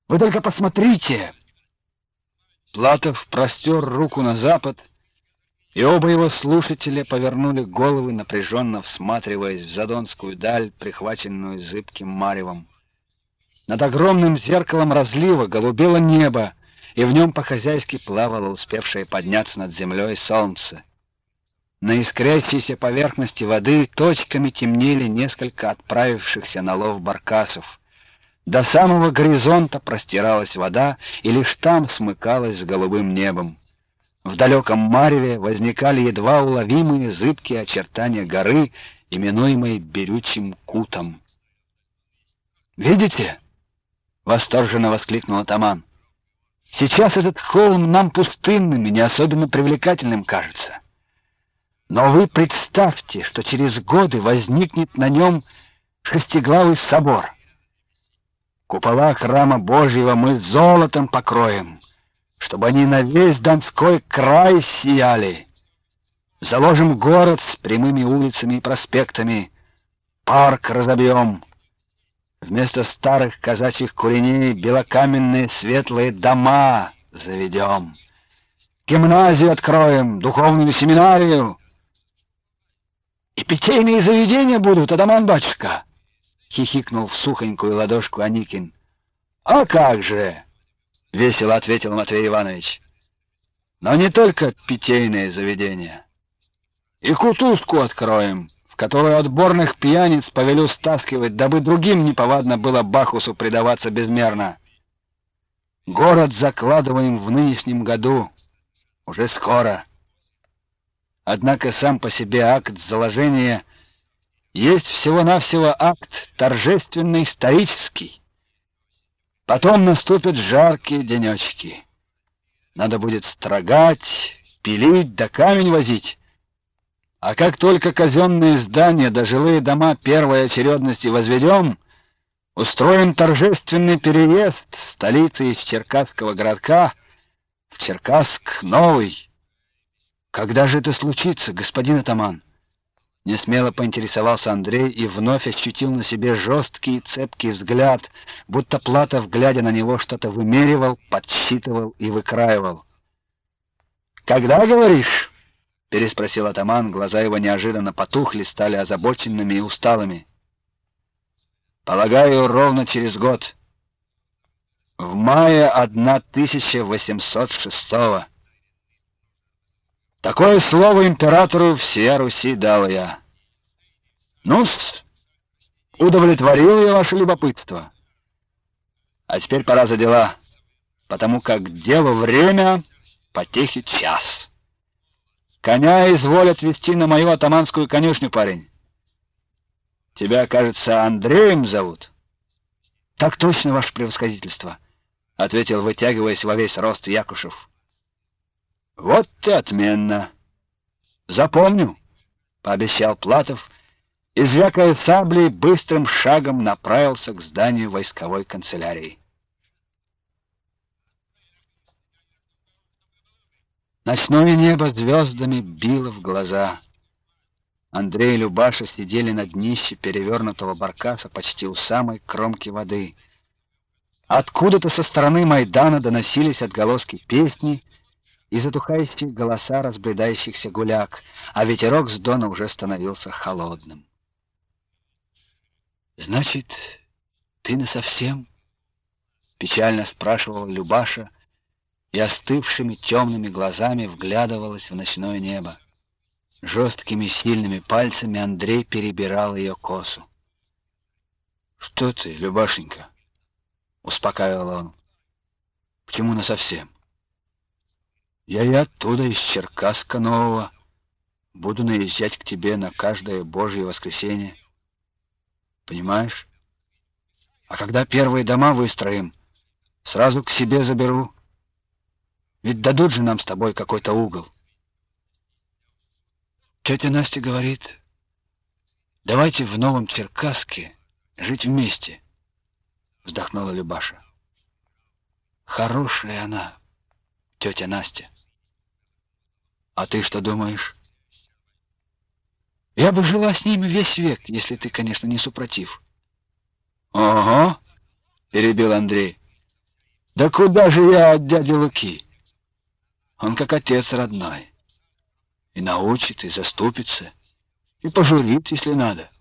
Вы только посмотрите!» Платов простер руку на запад, и оба его слушателя повернули головы, напряженно всматриваясь в задонскую даль, прихваченную зыбким маревом. Над огромным зеркалом разлива голубело небо, и в нем по-хозяйски плавало успевшее подняться над землей солнце. На искрящейся поверхности воды точками темнели несколько отправившихся на лов баркасов. До самого горизонта простиралась вода, и лишь там смыкалась с голубым небом. В далеком мареве возникали едва уловимые зыбкие очертания горы, именуемой Берючим Кутом. «Видите?» — восторженно воскликнул атаман. «Сейчас этот холм нам пустынным и не особенно привлекательным кажется. Но вы представьте, что через годы возникнет на нем шестиглавый собор. Купола храма Божьего мы золотом покроем, чтобы они на весь Донской край сияли. Заложим город с прямыми улицами и проспектами, парк разобьем. Вместо старых казачьих куреней белокаменные светлые дома заведем. Гимназию откроем, духовную семинарию. И питейные заведения будут, атаман-батюшка, — хихикнул в сухонькую ладошку Аникин. — А как же! — весело ответил Матвей Иванович. — Но не только питейные заведения. И кутузку откроем, в которую отборных пьяниц повелю стаскивать, дабы другим неповадно было Бахусу предаваться безмерно. Город закладываем в нынешнем году, уже скоро. Однако сам по себе акт заложения есть всего-навсего акт торжественно-исторический. Потом наступят жаркие денечки. Надо будет строгать, пилить да камень возить. А как только казенные здания да жилые дома первой очередности возведем, устроим торжественный переезд столицы из Черкасского городка в Черкасск новый. Когда же это случится, господин атаман? Несмело поинтересовался Андрей и вновь ощутил на себе жесткий и цепкий взгляд, будто Платов, глядя на него, что-то вымеривал, подсчитывал и выкраивал. «Когда, говоришь?» — переспросил атаман, глаза его неожиданно потухли, стали озабоченными и усталыми. «Полагаю, ровно через год. В мае 1806-го. Такое слово императору всея Руси дал я. Ну-с, удовлетворил я ваше любопытство. А теперь пора за дела, потому как делу время, потехе час. Коня изволят везти на мою атаманскую конюшню, парень. Тебя, кажется, Андреем зовут?» «Так точно, ваше превосходительство», — ответил, вытягиваясь во весь рост, Якушев. «Вот и отменно. Запомню», — пообещал Платов, и, звякая саблей, быстрым шагом направился к зданию войсковой канцелярии. Ночное небо звездами било в глаза. Андрей и Любаша сидели на днище перевернутого баркаса почти у самой кромки воды. Откуда-то со стороны Майдана доносились отголоски песни и затухающие голоса разбредающихся гуляк, а ветерок с дона уже становился холодным. «Значит, ты насовсем?» — печально спрашивала Любаша и остывшими темными глазами вглядывалась в ночное небо. Жесткими сильными пальцами Андрей перебирал ее косу. «Что ты, Любашенька?» — успокаивал он. «Почему насовсем? Я и оттуда, из Черкасска Нового, буду наезжать к тебе на каждое Божье воскресенье. Понимаешь? А когда первые дома выстроим, сразу к себе заберу. Ведь дадут же нам с тобой какой-то угол. Тетя Настя говорит, давайте в Новом Черкасске жить вместе, вздохнула Любаша. Хорошая она, тетя Настя. А ты что думаешь? Я бы жила с ними весь век, если ты, конечно, не супротив. — Ого, — перебил Андрей. Да куда же я от дяди Луки? Он как отец родной. И научит, и заступится, и пожурит, если надо.